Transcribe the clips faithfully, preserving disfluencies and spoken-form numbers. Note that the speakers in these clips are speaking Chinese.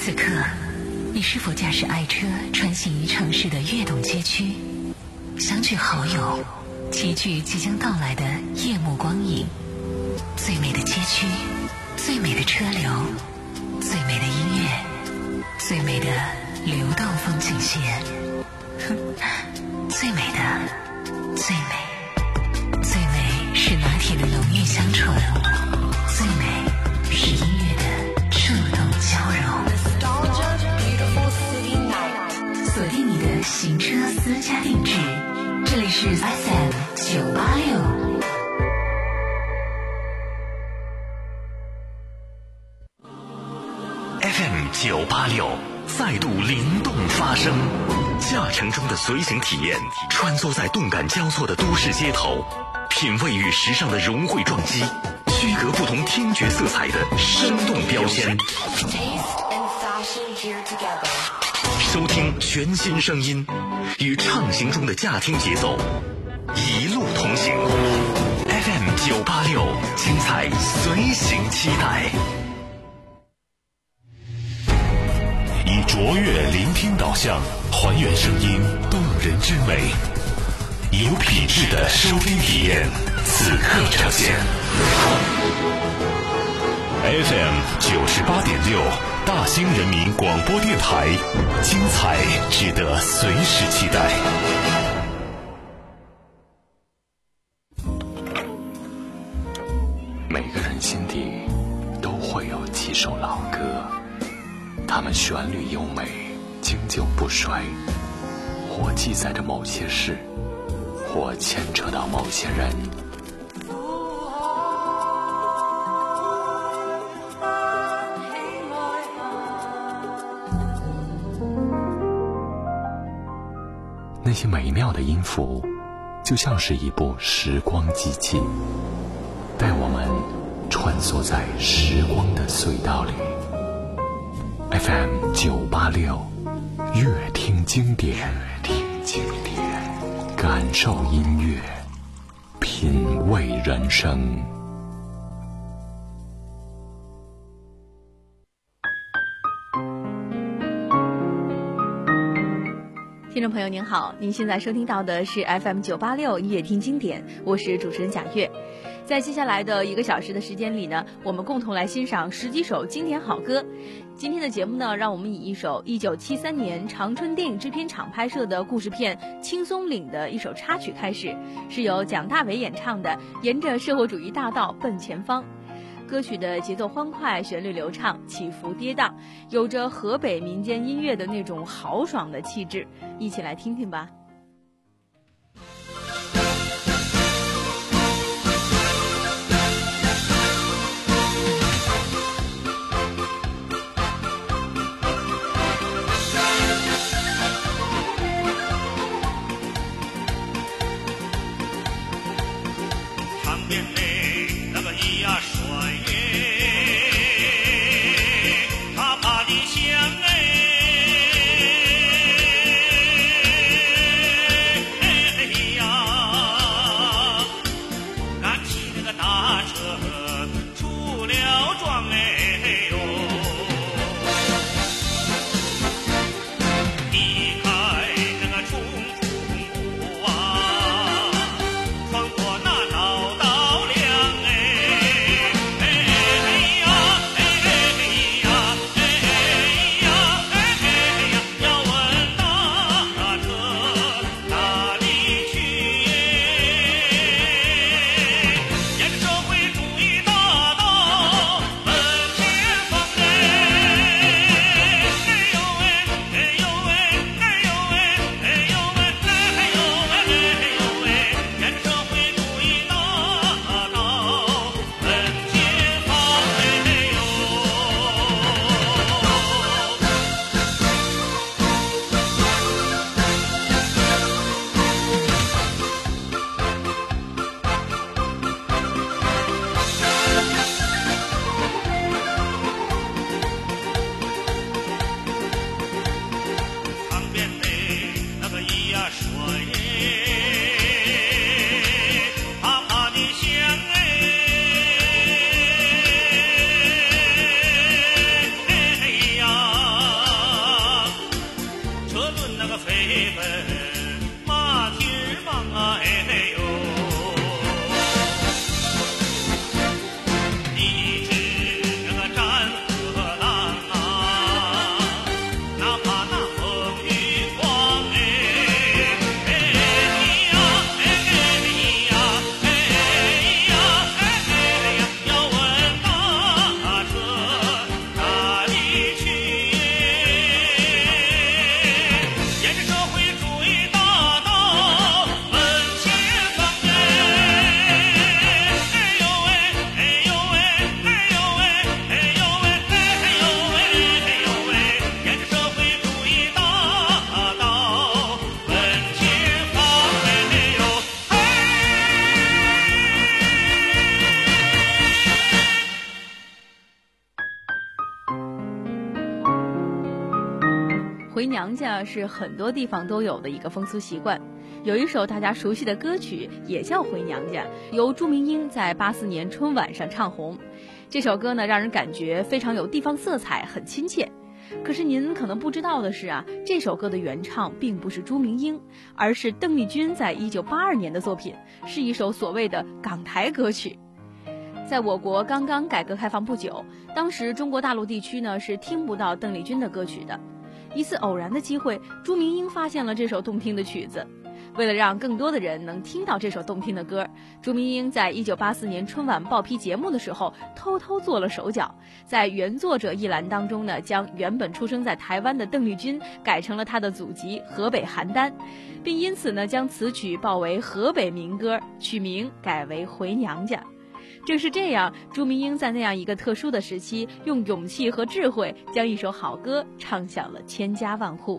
此刻，你是否驾驶爱车穿行于城市的跃动街区，相聚好友，齐聚即将到来的夜幕光影？最美的街区，最美的车流，最美的音乐，最美的流动风景线，最美的，最美，最美是拿铁的浓郁香醇，最美是音乐的触动交融。锁定你的行车私家定制，这里是 F M 九八六。 F M 九八六再度灵动发声，驾乘中的随行体验，穿梭在动感交错的都市街头，品味与时尚的融汇撞击，区隔不同听觉色彩的生动标签。收听全新声音，与畅行中的驾听节奏一路同行。F M 九八六，精彩随行期待。 以卓越聆听导向，还原声音动人之美，有品质的收听体验，此刻呈现。F M 九十八点六，大兴人民广播电台，精彩值得随时期待。 每个人心底都会有几首老歌，它们旋律优美，经久不衰，或记载着某些事，或牵扯到某些人。那些美妙的音符，就像是一部时光机器，带我们穿梭在时光的隧道里。F M 九八六，乐听经典，乐听经典，感受音乐，品味人生。 听众朋友您好，您现在收听到的是 F M 九八六音乐听经典，我是主持人贾月。在接下来的一个小时的时间里呢，我们共同来欣赏十几首经典好歌。今天的节目呢，让我们以一首一九七三年长春电影制片厂拍摄的故事片《青松岭》的一首插曲开始，是由蒋大为演唱的《沿着社会主义大道奔前方》。歌曲的节奏欢快，旋律流畅，起伏跌宕，有着河北民间音乐的那种豪爽的气质，一起来听听吧。 长边的那个咿呀帅耶，他爬的香哎， 回娘家是很多地方都有的一个风俗习惯。有一首大家熟悉的歌曲也叫《回娘家》，由朱明英在八四年春晚上唱红。这首歌呢，让人感觉非常有地方色彩，很亲切。可是您可能不知道的是啊，这首歌的原唱并不是朱明英，而是邓丽君在一九八二年的作品，是一首所谓的港台歌曲。在我国刚刚改革开放不久，当时中国大陆地区呢是听不到邓丽君的歌曲的。一次偶然的机会，朱明英发现了这首动听的曲子。为了让更多的人能听到这首动听的歌，朱明英在一九八四年春晚报批节目的时候偷偷做了手脚，在原作者一栏当中呢，将原本出生在台湾的邓丽君改成了她的祖籍河北邯郸，并因此呢将此曲报为河北民歌，取名改为《回娘家》。正是这样，朱明英在那样一个特殊的时期，用勇气和智慧将一首好歌唱响了千家万户。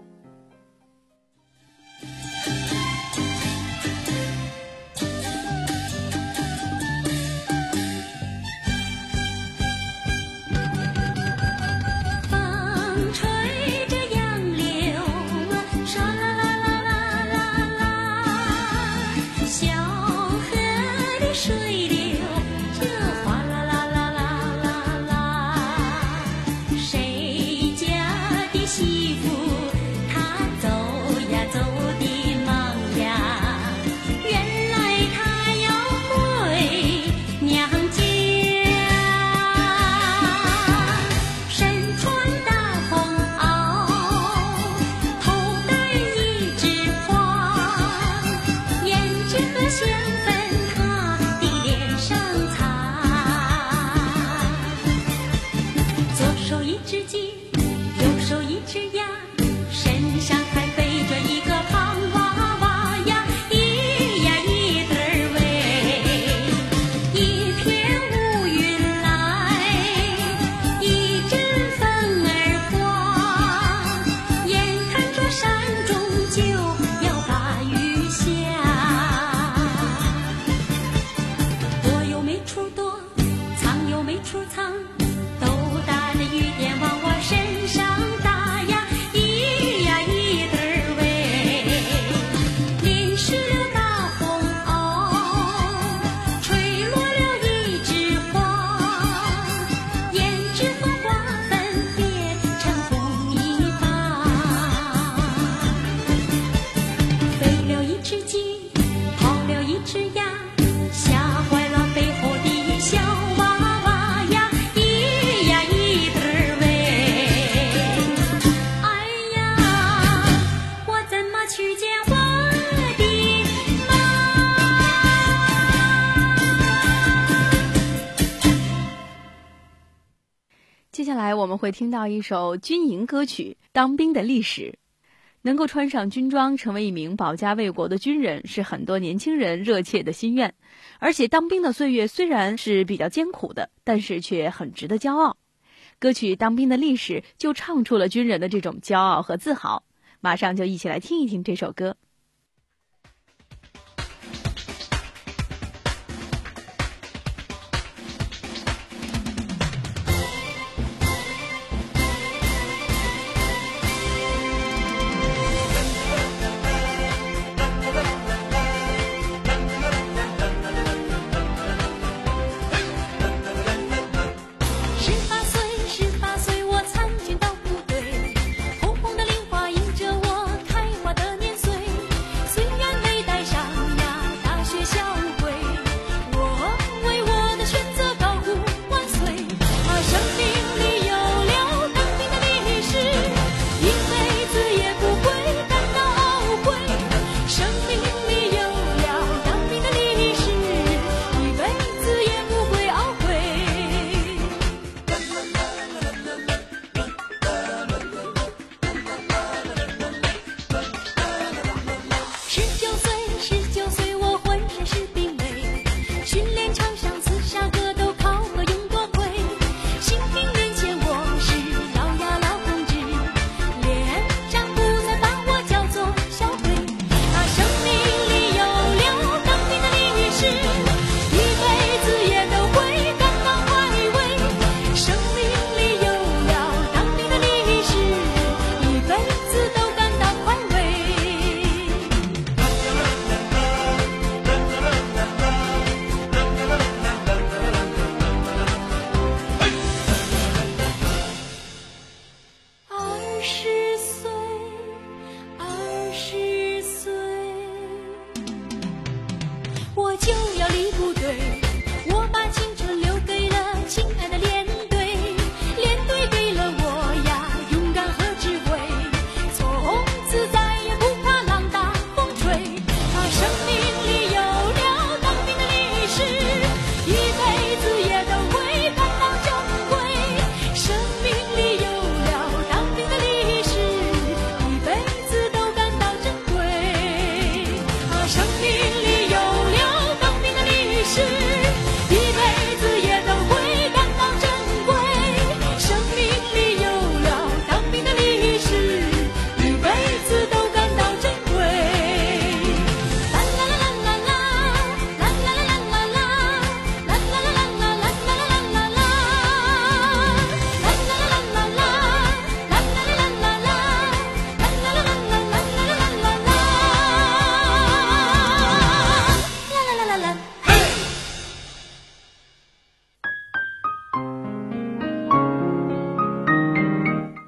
接下来我们会听到一首军营歌曲《当兵的历史》。能够穿上军装成为一名保家卫国的军人，是很多年轻人热切的心愿。而且当兵的岁月虽然是比较艰苦的，但是却很值得骄傲。歌曲《当兵的历史》就唱出了军人的这种骄傲和自豪。马上就一起来听一听这首歌。 十八岁，我参军到部队，红红的令花迎着我开花的年岁。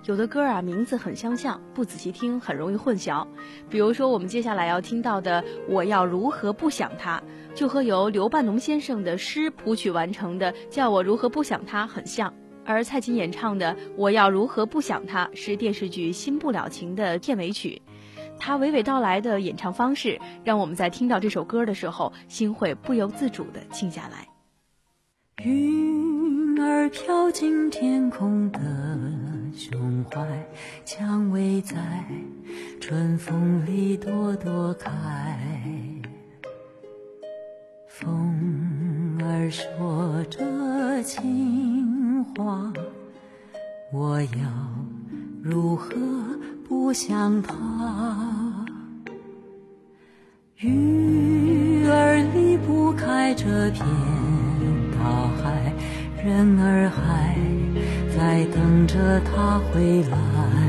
有的歌啊名字很相像，不仔细听很容易混淆。比如说我们接下来要听到的《我要如何不想他》，就和由刘半农先生的诗谱曲完成的《叫我如何不想他》很像。而蔡琴演唱的《我要如何不想他》是电视剧《新不了情》的片尾曲，他娓娓道来的演唱方式让我们在听到这首歌的时候心会不由自主地静下来。 云儿飘进天空的胸怀，蔷薇在春风里朵朵开，风儿说着情话，我要如何不想他？鱼儿离不开这片大海，人儿还在等着他回来，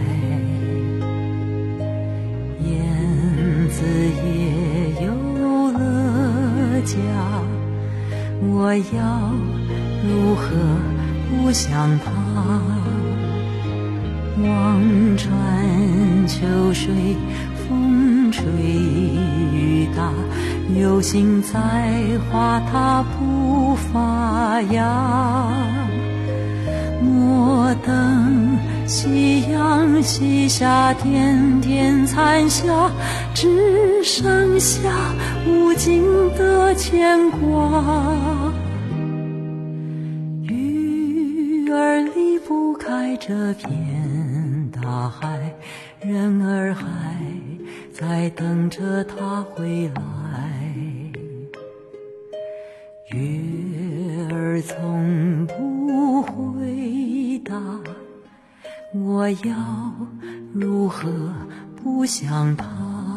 燕子也有了家，我要如何不想他？望穿秋水，风吹雨打，有心栽花它不发芽。莫等夕阳西下，点点残霞，只剩下无尽的牵挂。鱼儿离不开这片大海，人儿还在等着他回来，月儿从不回答，我要如何不想他？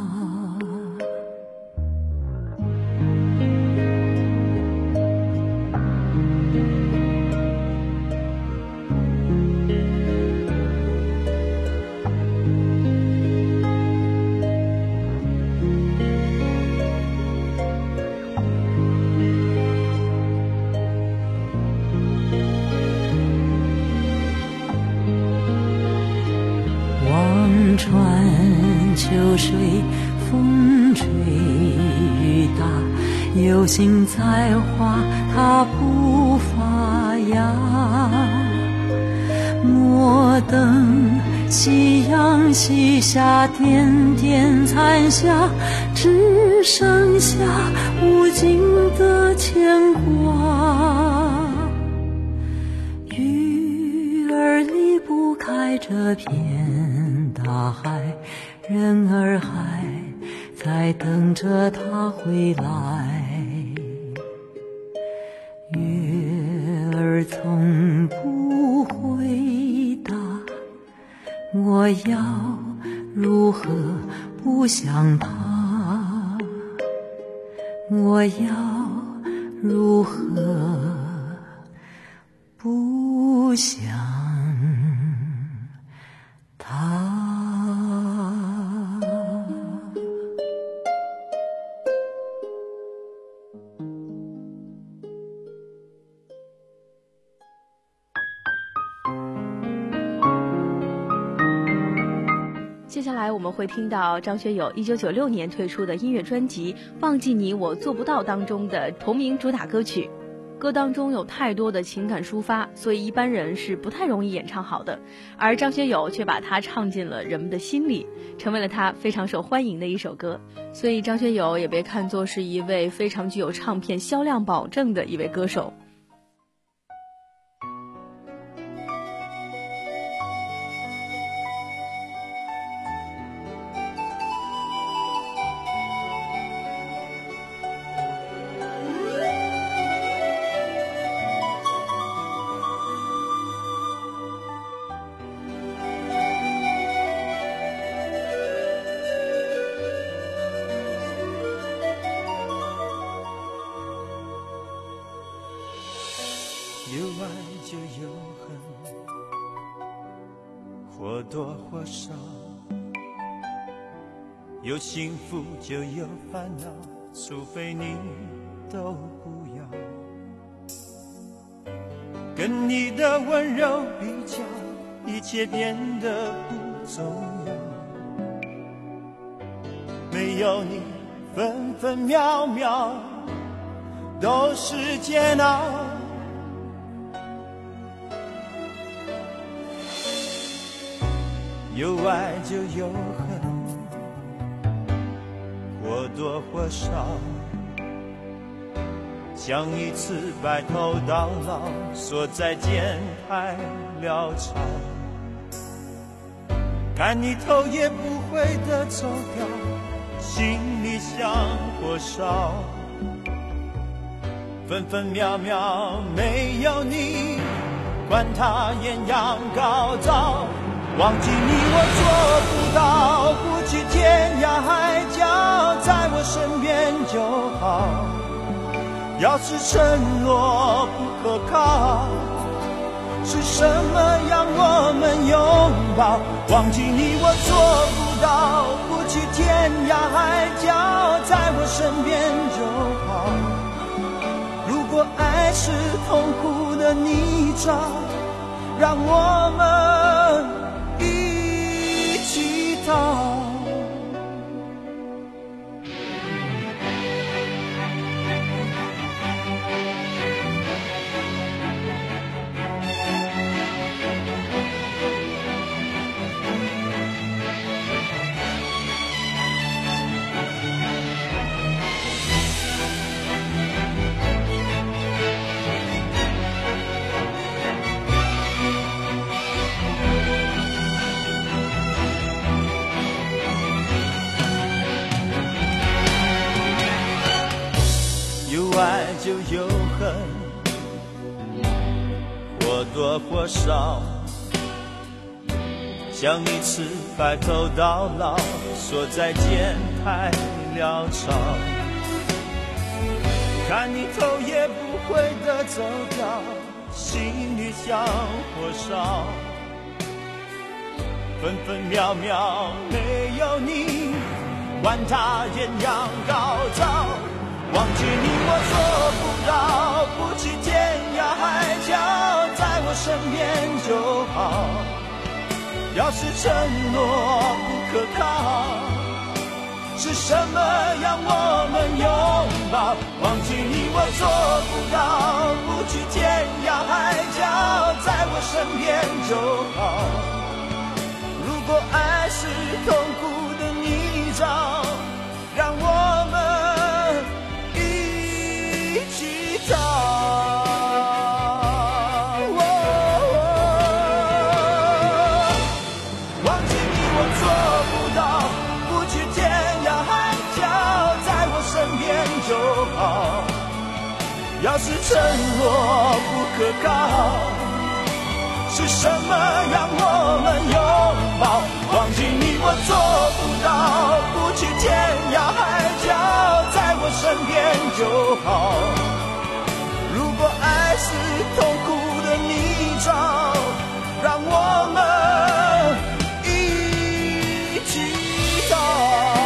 穿秋水，风吹雨打，有心栽花它不发芽。莫等夕阳西下，点点残霞，只剩下无尽的牵挂。鱼儿离不开这片大海，人儿还在等着他回来，月儿从不回答，我要如何不想他？我要如何不想他？ 接下来我们会听到张学友一九九六年推出的音乐专辑《忘记你我做不到》当中的同名主打歌曲。歌当中有太多的情感抒发，所以一般人是不太容易演唱好的，而张学友却把它唱进了人们的心里，成为了他非常受欢迎的一首歌。所以张学友也被看作是一位非常具有唱片销量保证的一位歌手。 有爱就有恨，或多或少，有幸福就有烦恼，除非你都不要。跟你的温柔比较， 一切变得不重要。没有你，分分秒秒都是煎熬。有爱就有恨，或多或少，像一次白头到老，说再见太潦草。看你头也不回的走掉，心里像火烧。分分秒秒没有你，管它艳阳高照。忘记你我做不到，不去天涯海角，在我身边就好。要是承诺不可靠，是什么让我们拥抱？忘记你我做不到，不去天涯海角，在我身边就好。如果爱是痛苦的泥沼，让我们一起逃。爱就有恨，或多或少，像一次白头到老，说再见太潦草。看你头也不回的走掉，心里像火烧。分分秒秒没有你，管它艳阳高照。忘记你我做不到，不去天涯海角，在我身边就好。要是承诺不可靠，是什么让我们拥抱？忘记你我做不到，不去天涯海角，在我身边就好。如果爱是痛苦的泥沼，让我们要是承诺不可靠，是什么让我们拥抱？忘记你我做不到，不去天涯海角，在我身边就好。如果爱是痛苦的泥沼，让我们一起逃。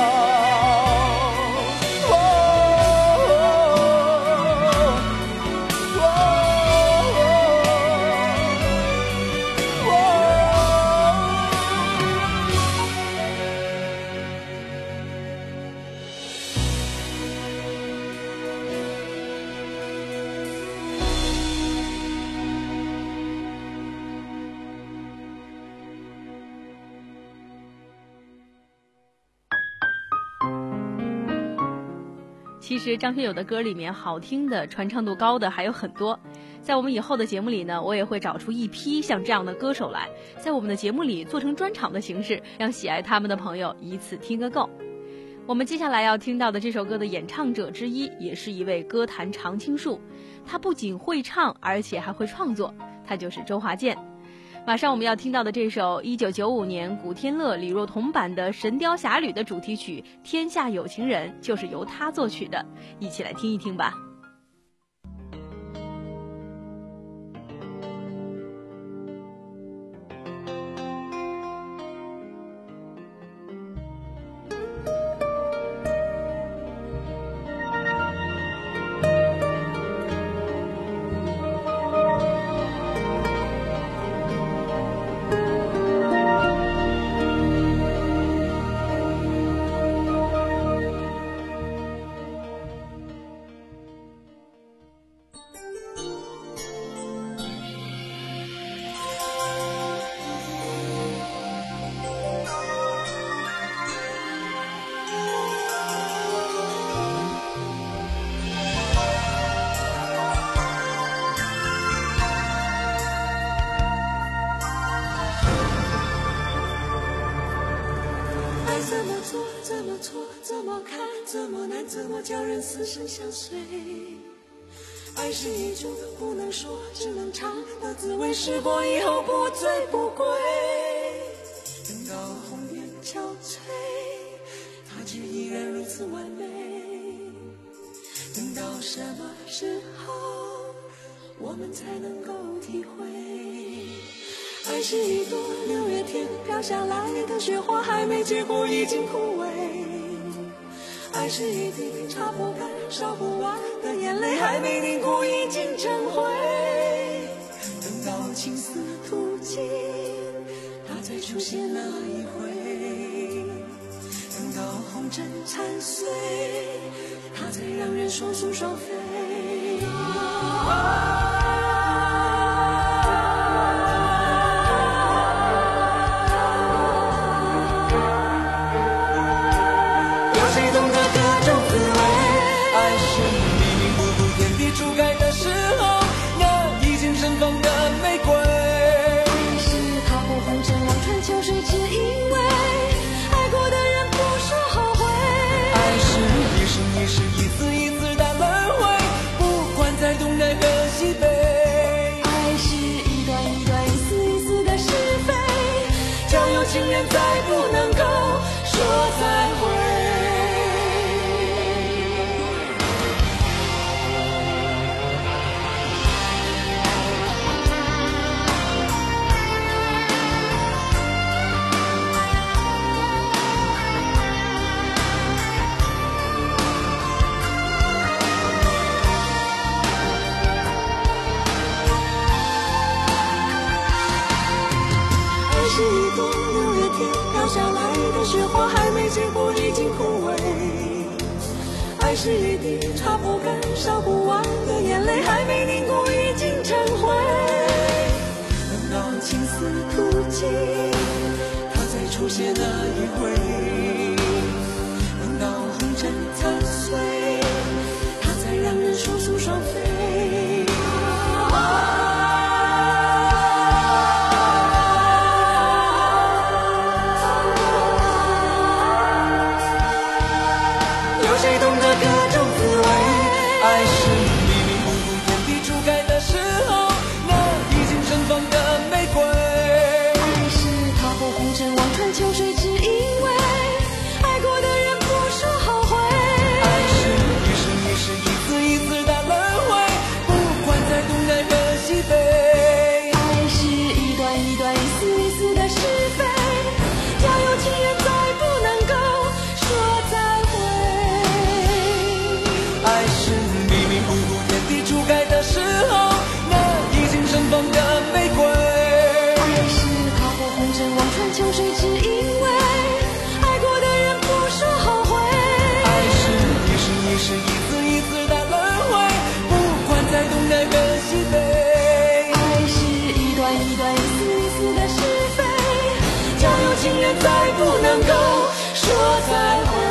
其实张学友的歌里面好听的、传唱度高的还有很多，在我们以后的节目里呢，我也会找出一批像这样的歌手来，在我们的节目里做成专场的形式，让喜爱他们的朋友一次听个够。我们接下来要听到的这首歌的演唱者之一，也是一位歌坛常青树，他不仅会唱，而且还会创作，他就是周华健。马上我们要听到的这首一九九五年古天乐、李若彤版的《神雕侠侣》的主题曲《天下有情人》，就是由他作曲的，一起来听一听吧。 做，怎么错，怎么看，怎么难，怎么叫人死生相随。爱是一种不能说，只能尝的滋味，试过以后不醉不归。等到红颜憔悴，它却依然如此完美。等到什么时候我们才能够体会，爱是一朵六月天飘下来的雪花，还没结果已经枯萎。爱是一滴擦不干烧不完的眼泪，还没凝固已经成灰。等到青丝吐尽，它才出现那一回。等到红尘残碎，它才让人双宿双飞。情人再不能够说再会。爱是一朵飘下来的雪花，还没结果已经枯萎。爱是一滴擦不干烧不完的眼泪，还没凝固已经成灰。等到青丝吐尽，它才出现那一回。等到红尘残碎，它才让人双宿双飞。情人再不能够说再会。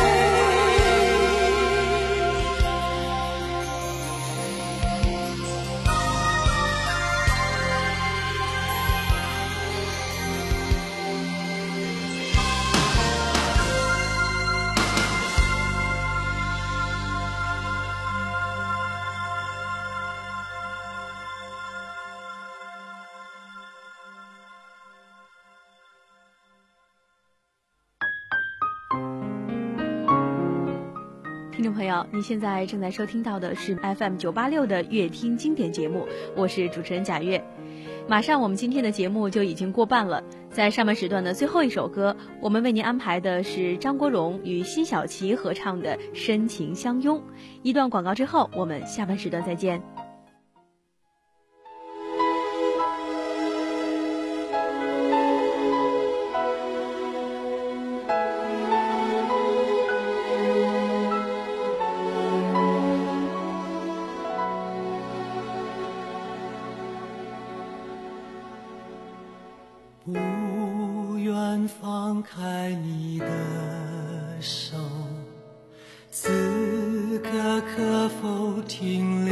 听众朋友，你现在正在收听到的是 F M 九八六的乐听经典节目，我是主持人贾月。马上我们今天的节目就已经过半了，在上半时段的最后一首歌，我们为您安排的是张国荣与辛晓琪合唱的《深情相拥》。一段广告之后，我们下半时段再见。 不愿放开你的手，此刻可否停留？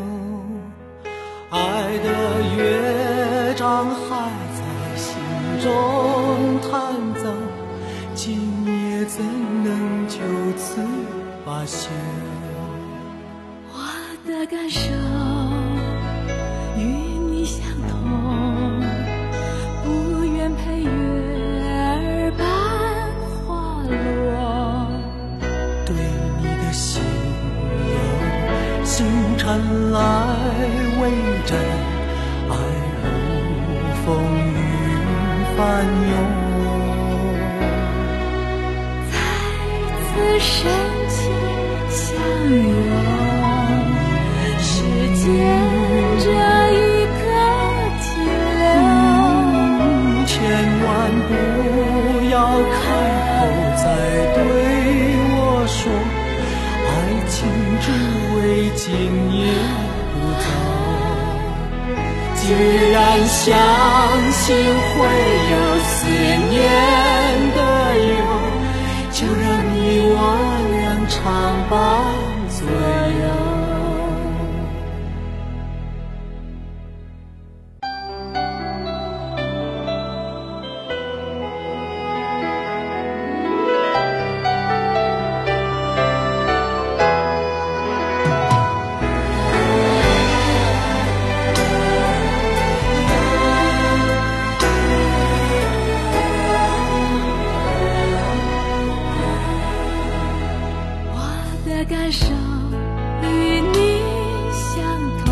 爱的乐章还在心中弹奏，今夜怎的感受与你相同，不愿陪月儿伴花落。 对你的心有星辰来为证，爱如风雨翻涌。 再次深情相拥，时间这一刻停留。 千万不要开口再对我说，爱情只为今夜不走。既然相信会有思念的忧，就让你我俩常伴左右。 感受与你相同，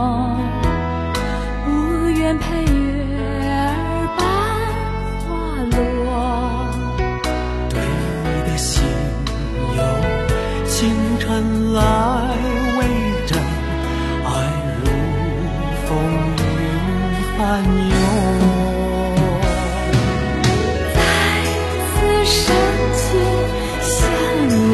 不愿陪月儿伴花落。 对你的心有星辰来为证，爱如风云翻涌。 再次深情相拥，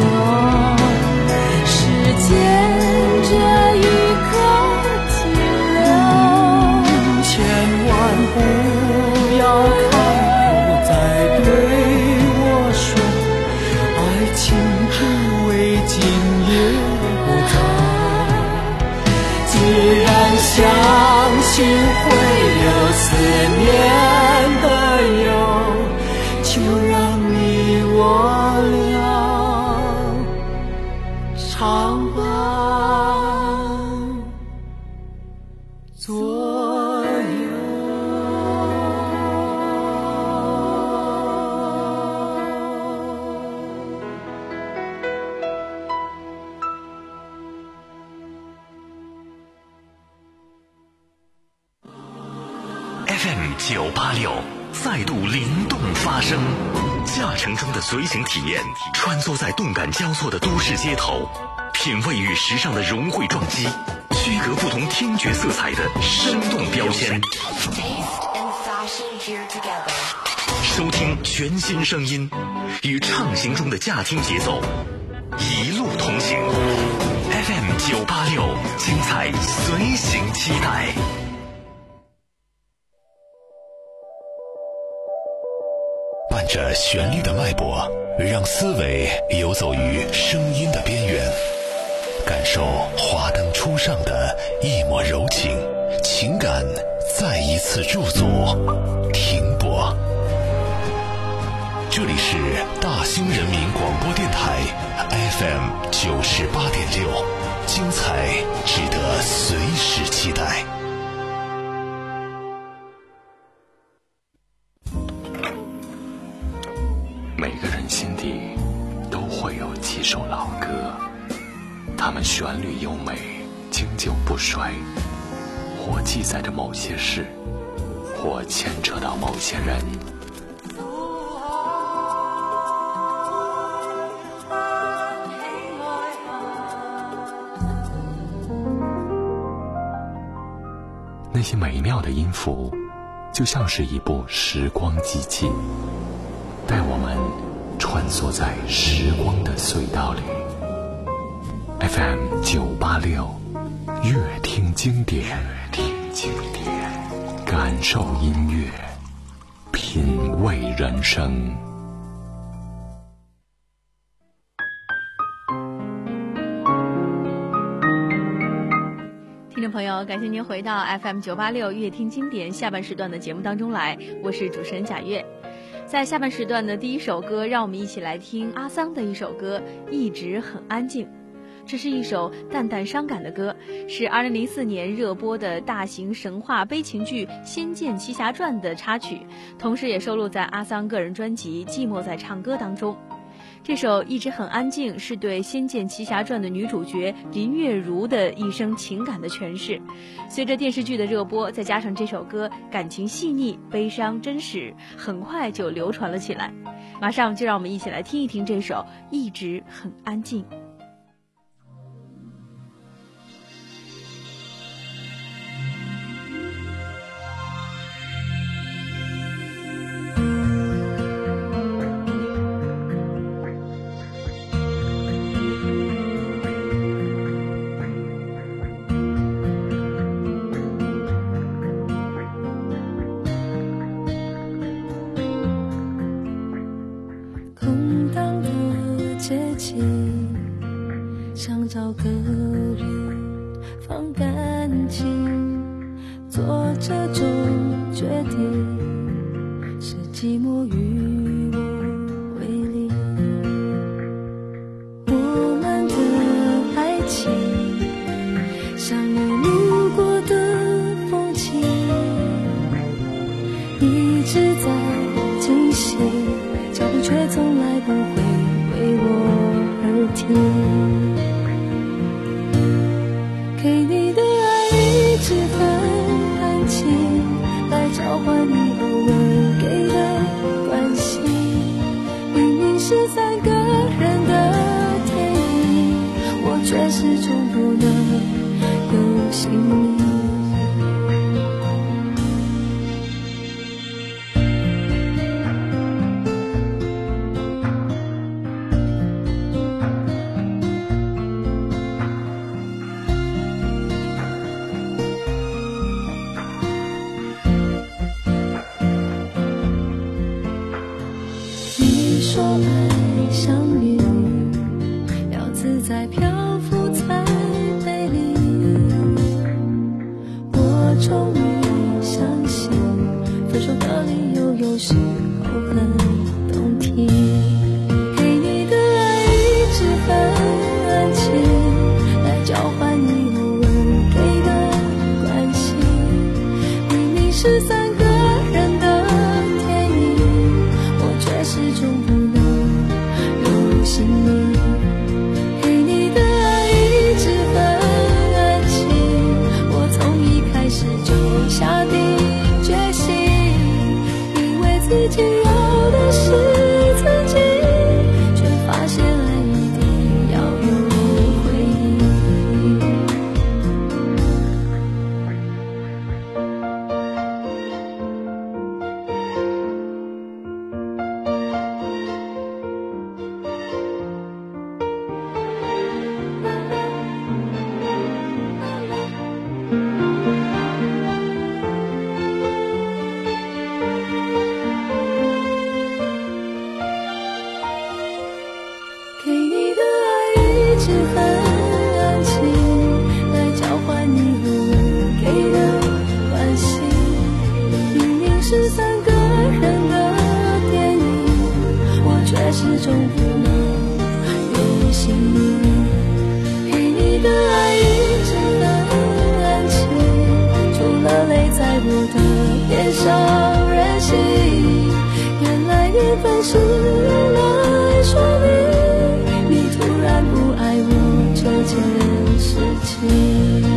这一刻停留。 千万不要开口再对我说，爱情只为今夜不走。既然相信会有思念的忧，就让你我俩常伴左右。 F M 九八六再度灵动发声，驾乘中的随行体验，穿梭在动感交错的都市街头，品味与时尚的融汇撞击，区隔不同听觉色彩的生动标签。收听全新声音，与畅行中的驾听节奏，一路同行。F M 九八六，精彩随行期待。 伴着旋律的脉搏，让思维游走于声音的边缘，感受华灯初上的一抹柔情，情感再一次驻足停泊。这里是大兴人民广播电台 F M 九十八点六，精彩值得随时期待。 每个人心底都会有几首老歌，它们旋律优美，经久不衰，或记载着某些事，或牵扯到某些人。那些美妙的音符，就像是一部时光机器，带我们穿梭在时光的隧道里。 F M 九八六，乐听经典，听经典，感受音乐，品味人生。 听众朋友，感谢您回到 F M 九八六乐听经典下半时段的节目当中来，我是主持人贾月。在下半时段的第一首歌，让我们一起来听阿桑的一首歌《一直很安静》。 这是一首淡淡伤感的歌，是二零零四年热播的大型神话悲情剧《仙剑奇侠传》的插曲，同时也收录在阿桑个人专辑《寂寞在唱歌》当中。这首一直很安静是对《仙剑奇侠传》的女主角林月如的一生情感的诠释。随着电视剧的热播，再加上这首歌感情细腻、悲伤真实，很快就流传了起来。马上就让我们一起来听一听这首《一直很安静》。 想找个人放感情，做这种决定，是寂寞与我为邻。我们的爱情像你路过的风景，一直在进行，脚步却从来不会为我而停。给你的爱一直很安静，来交换你偶尔给的关心。明明是三个人的电影，我却始终不能有姓名。说爱像云，要自在漂浮才美丽。我终于相信，分手的理由有时候很动听。给你的爱一直很安静，来交换你偶尔给的关心。明明是三个人的电影，我却始终不心里。给你的爱一直很安静，我从一开始就下定决心，以为自己要的是曾经，却发现爱一定要有回应。给你的爱一直很安静，来交换你偶尔给的关心。明明是三个人的电影，我却始终不能有姓名。给你的爱一直很安静，除了泪在我的脸上任性。原来缘分是用来说明你突然不爱我这件事情。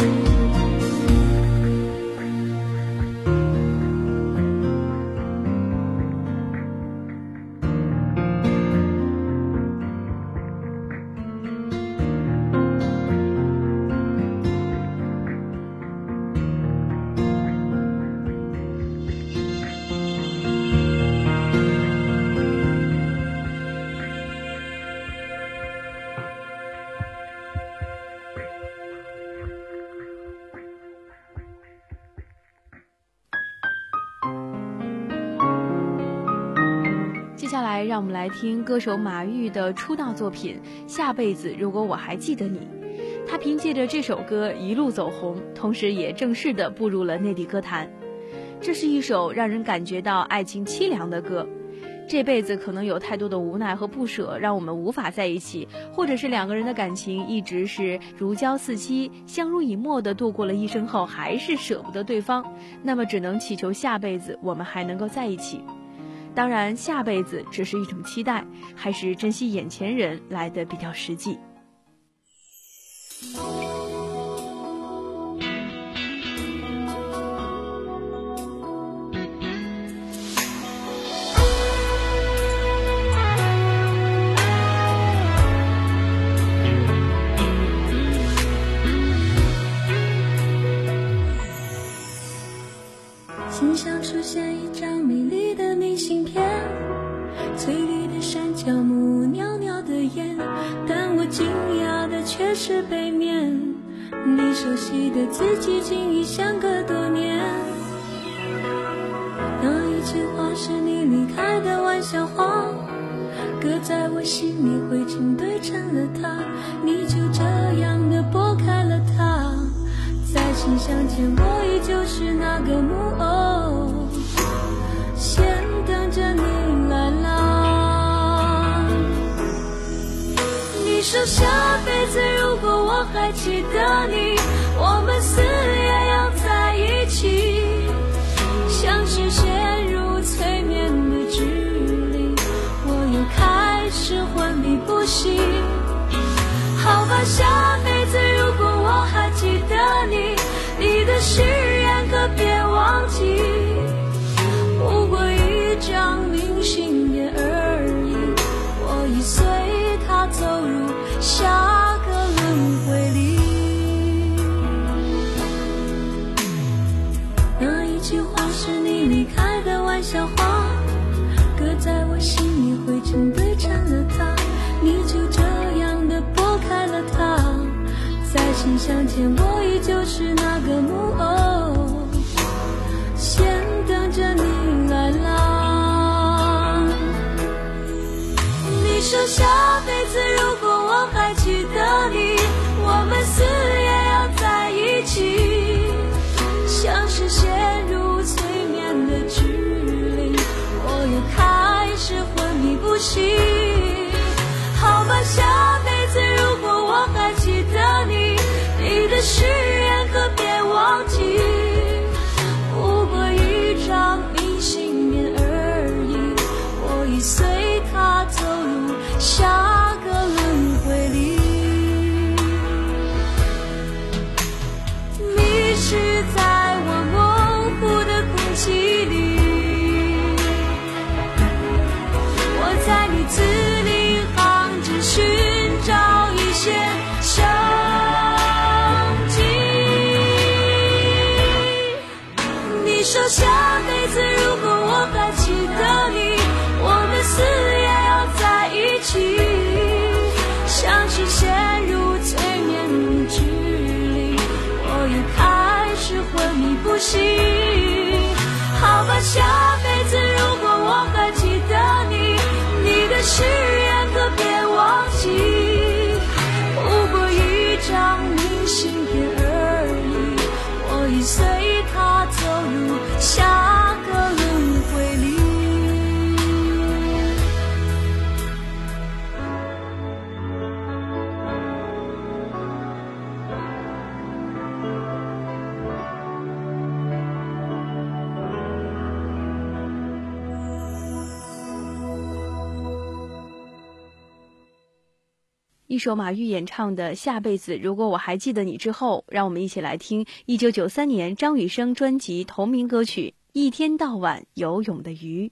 接下来让我们来听歌手马玉的出道作品《下辈子如果我还记得你》。他凭借着这首歌一路走红，同时也正式的步入了内地歌坛。这是一首让人感觉到爱情凄凉的歌， 这辈子可能有太多的无奈和不舍，让我们无法在一起，或者是两个人的感情一直是如胶似漆、相濡以沫的度过了一生后，还是舍不得对方，那么只能祈求下辈子我们还能够在一起。当然，下辈子只是一种期待，还是珍惜眼前人来的比较实际。 心上出现一张美丽的明信片，翠绿的山脚木，袅袅的烟，但我惊讶的却是背面，你熟悉的字迹竟已相隔多年。那一句话是你离开的玩笑话，搁在我心里灰尘堆成了塔，你就这样的拨开了它，在信箱前我依旧是那个木偶，先等着你来啦。你说下辈子如果我还记得你，我们死也要在一起，像是陷入催眠的距离，我又开始昏迷不醒。好吧，下辈子如果我还记得你，你的誓言可别忘记，不过一张明信片而已，我已随它走入下个轮回里。那一句话是你离开的玩笑话，搁在我心里灰尘堆成了塔，你就这样的拨开了它，在信箱前我依旧是那个木偶，先等着你来啦。你说下辈子如果我还记得你，我们死也要在一起，像是陷入催眠的距离，我又开始昏迷不醒。好吧，下辈子如果我还记得你，你的誓言可别忘记，不过一张明信片而已，我已随它走入下个轮回里。迷失在我模糊的空气里，我在你字里行间寻找一些生机。你说下辈子如果我还记得你，我们死也要在一起，像是陷入催眠的距离，我又开始昏迷不醒。好吧，下辈子如果我还记得你，你的誓言可别忘记，不过一张明信片而已，我已随它走入下个轮回里。 一首马玉演唱的《下辈子如果我还记得你》之后，让我们一起来听一九九三年张雨生专辑同名歌曲《一天到晚游泳的鱼》。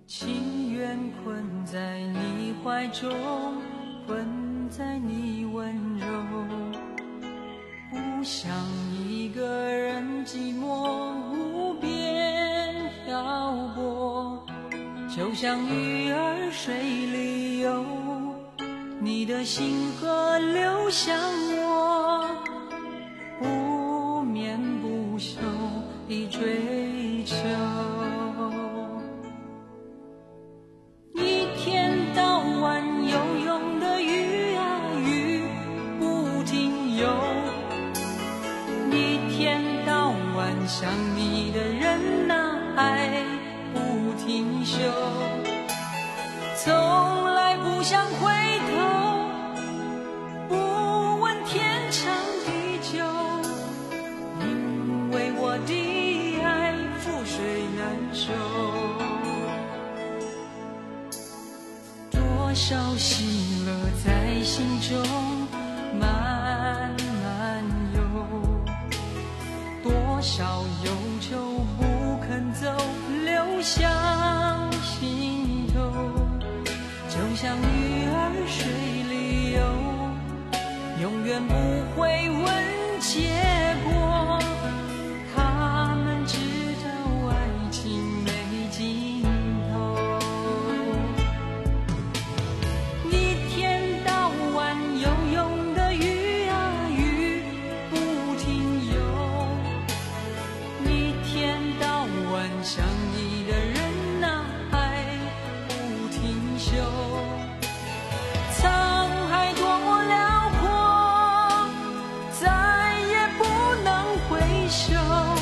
情愿困在你怀中，困在你温柔，不想一个人寂寞无边漂泊，就像鱼儿水里游，你的星河流向我，不眠不休地追求。一天到晚游泳的鱼啊鱼不停游，一天到晚想你的人啊爱不停休，从来不想回头，不问天长地久，因为我的爱覆水难收。多少喜乐在心中慢慢游，多少忧愁不肯走流向心头，就像鱼儿水里游，永远不会问结果，他们知道爱情没尽头。一天到晚游泳的鱼啊鱼不停游，一天到晚想你的人啊爱不停休，沧海多么辽阔，再也不能回首，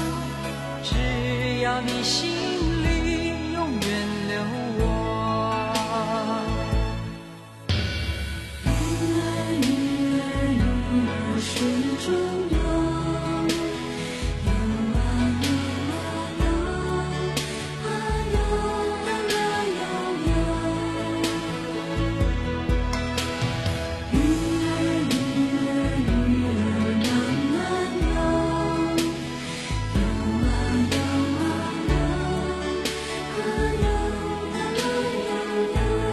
只要你心里永远留我。鱼儿鱼儿鱼儿水中游，游啊游啊游，啊游啊游游游。鱼儿鱼儿鱼儿慢慢游，游啊游啊游，啊游啊游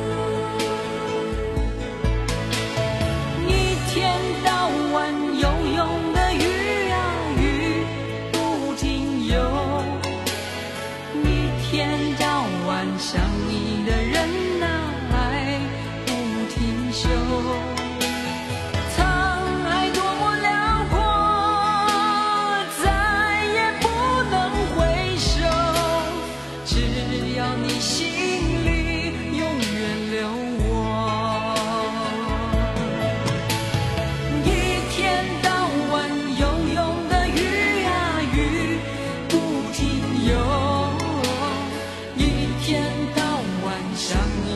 游。一天到晚游泳的鱼啊鱼不停游，一天到晚想你的人啊爱不停休，沧海多么辽阔，再也不能回首，只要你心里永远留我。一天到晚游泳的鱼啊鱼不停游，一天到晚想你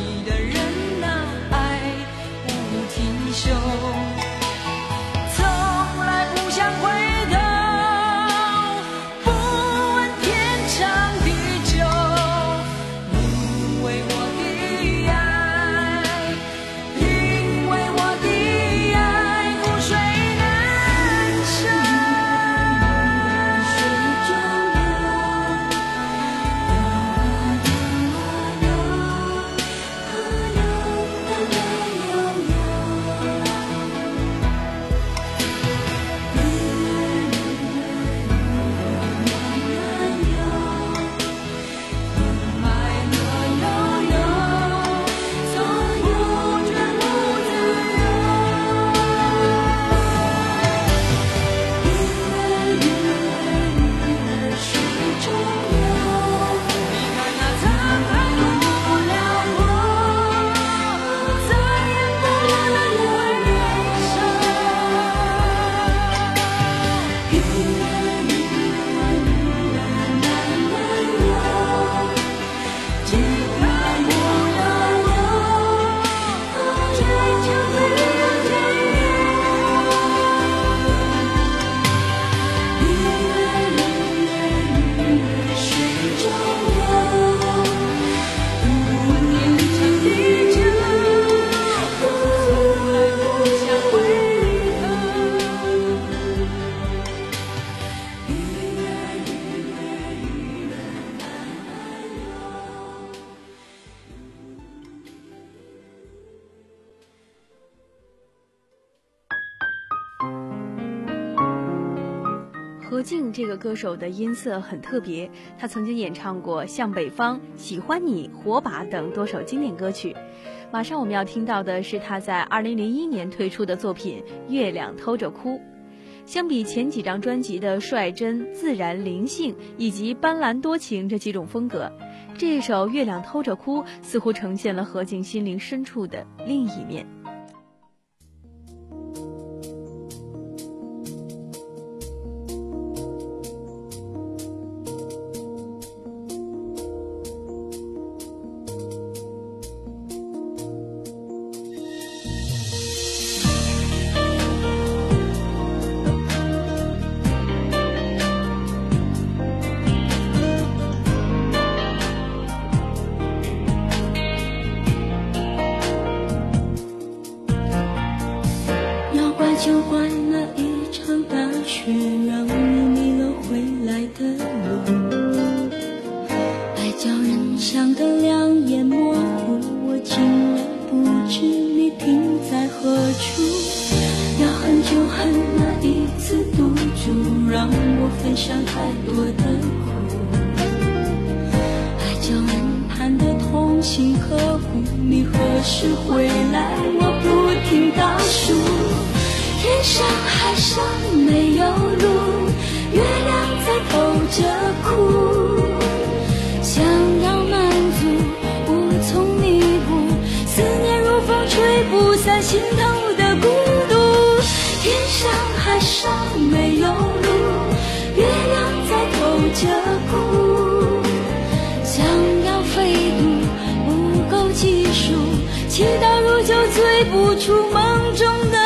何静这个歌手的音色很特别，她曾经演唱过《向北方》《喜欢你》《火把》等多首经典歌曲。马上我们要听到的是她在二零零一年推出的作品《月亮偷着哭》。相比前几张专辑的率真、自然、灵性以及斑斓多情这几种风格，这一首《月亮偷着哭》似乎呈现了何静心灵深处的另一面。 就怪那一场大雪让你迷了回来的路，爱叫人想得两眼模糊，我竟然不知你停在何处。要恨就恨那一次赌注，让我分享太多的苦，爱叫人盼得痛心刻骨，你何时回来我不停倒数。天上海上没有路，月亮在偷着哭，想要满足无从弥补，思念如风吹不散心头的孤独。天上海上没有路，月亮在偷着哭，想要飞渡不够计数，祈祷如酒醉不出梦中的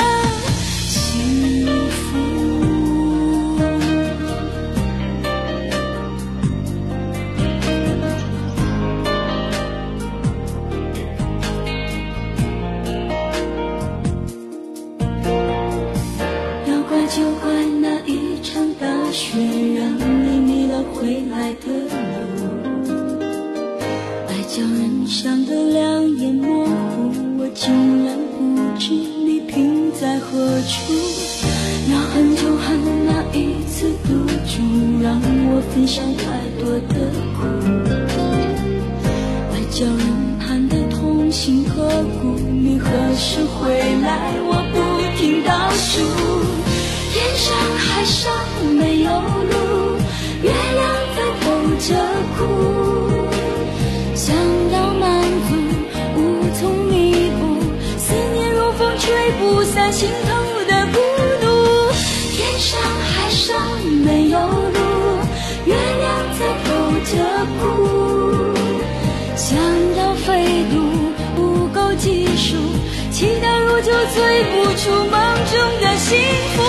就怪那一场大雪让你迷了回来的路，爱叫人想得两眼模糊，我竟然不知你停在何处。要恨就恨那一次赌注，让我分享太多的苦，爱叫人盼得痛心刻骨，你何时回来我不停倒数。天上海上没有路，月亮在偷着哭，想要满足无从弥补，思念如风吹不散心头的孤独。天上海上没有路，月亮在偷着哭，想要飞渡不够计数，祈祷如酒醉不出梦中的幸福。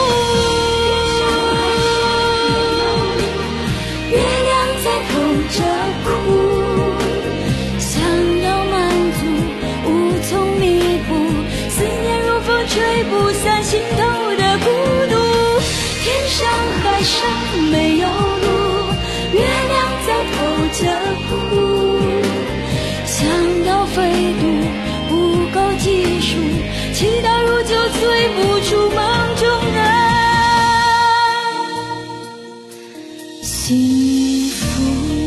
月亮在偷着哭，想要满足无从弥补，思念如风吹不散心头的孤独。天上海上没有路，月亮在偷着哭，想要飞渡不够计数，祈祷如酒醉不出梦中的幸福。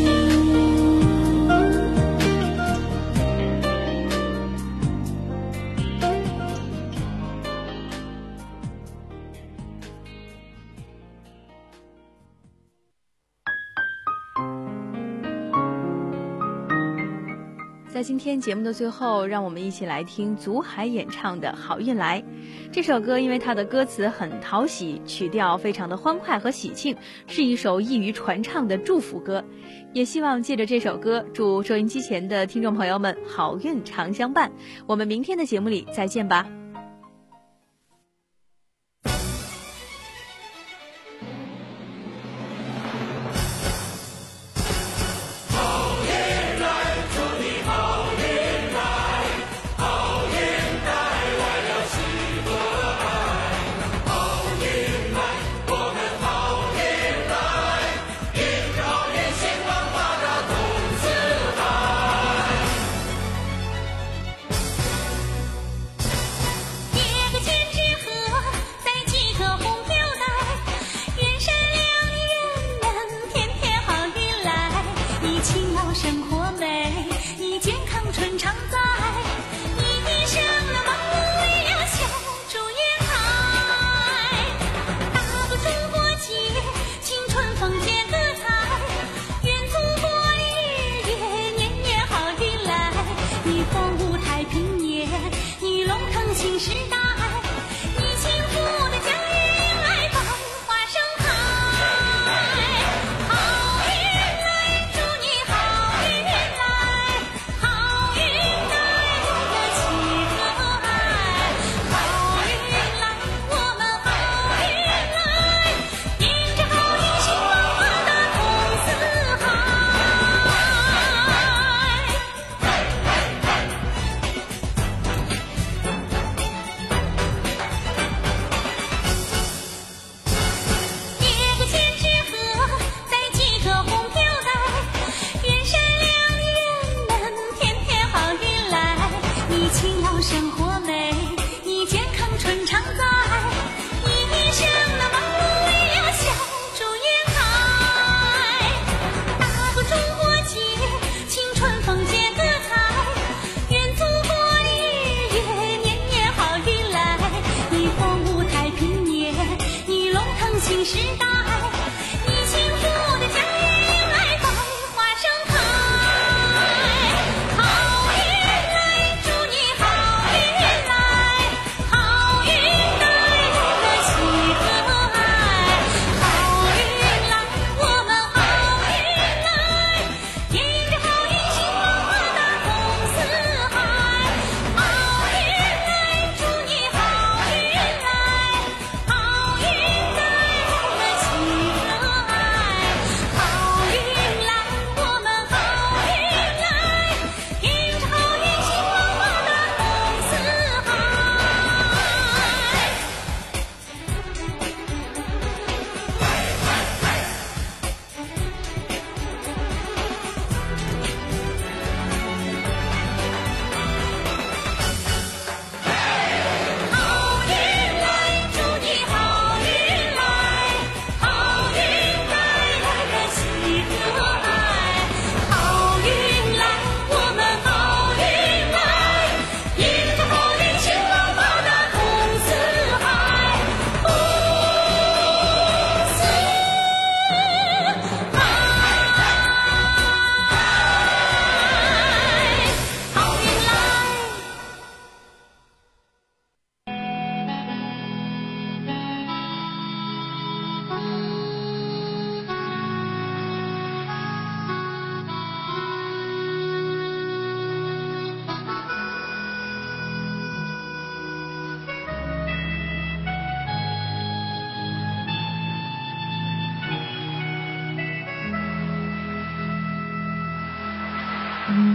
在今天节目的最后，让我们一起来听祖海演唱的《好运来》。这首歌因为它的歌词很讨喜，曲调非常的欢快和喜庆，是一首易于传唱的祝福歌。也希望借着这首歌，祝收音机前的听众朋友们好运常相伴。我们明天的节目里再见吧。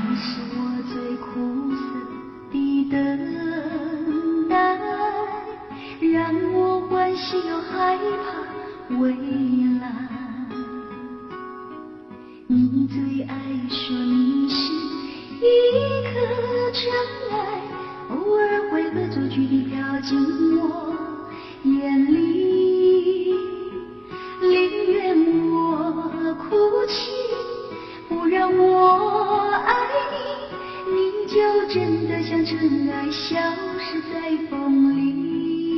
是我最苦涩的等待，让我欢喜又害怕未来。你最爱说你是一颗尘埃，偶尔会恶作剧地飘进我眼里，宁愿我哭泣，不让我爱你，你就真的像尘埃，消失在风里。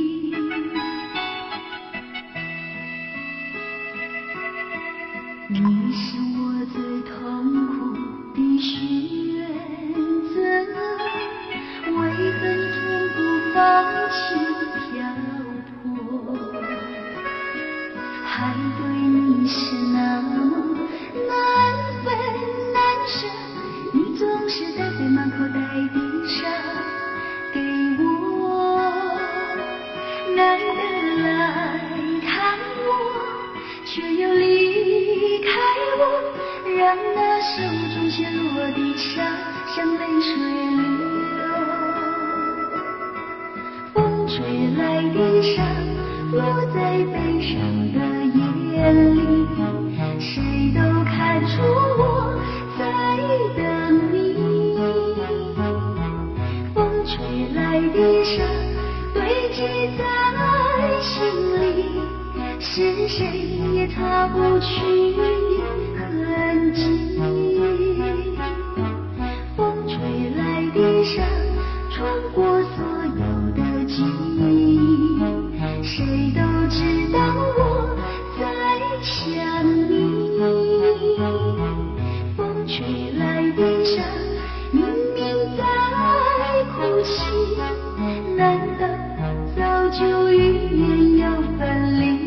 你是我最痛苦的选择，为何你从不放弃漂泊？海对你是那么难分难舍，你总是在塞满口袋的沙给我，难得来看我，却又离开我，让那手中陷落的沙像泪水流。风吹来的沙落在悲伤的眼里，谁都看出我在等你。风吹来的沙堆积在心里，是谁也擦不去痕迹。风吹来的沙穿过所有的记忆，谁都知道我在想你。风吹来的沙明明在哭泣，难道早就预言要分离？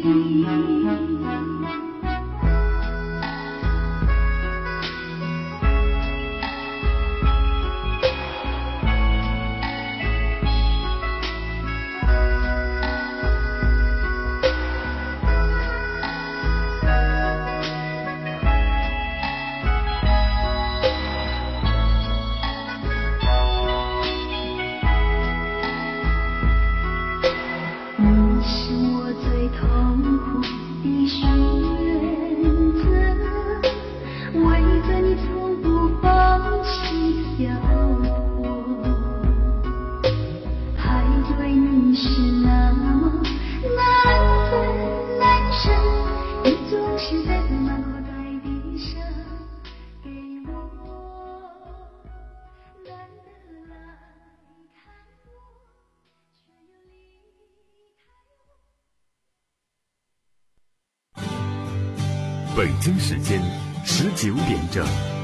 你是我最痛苦的选择，为何你从不放弃漂泊？海对你是那么难分难舍，你总是在塞满口袋的沙给我，难得来看我，却又离开我。 北京时间十九点整。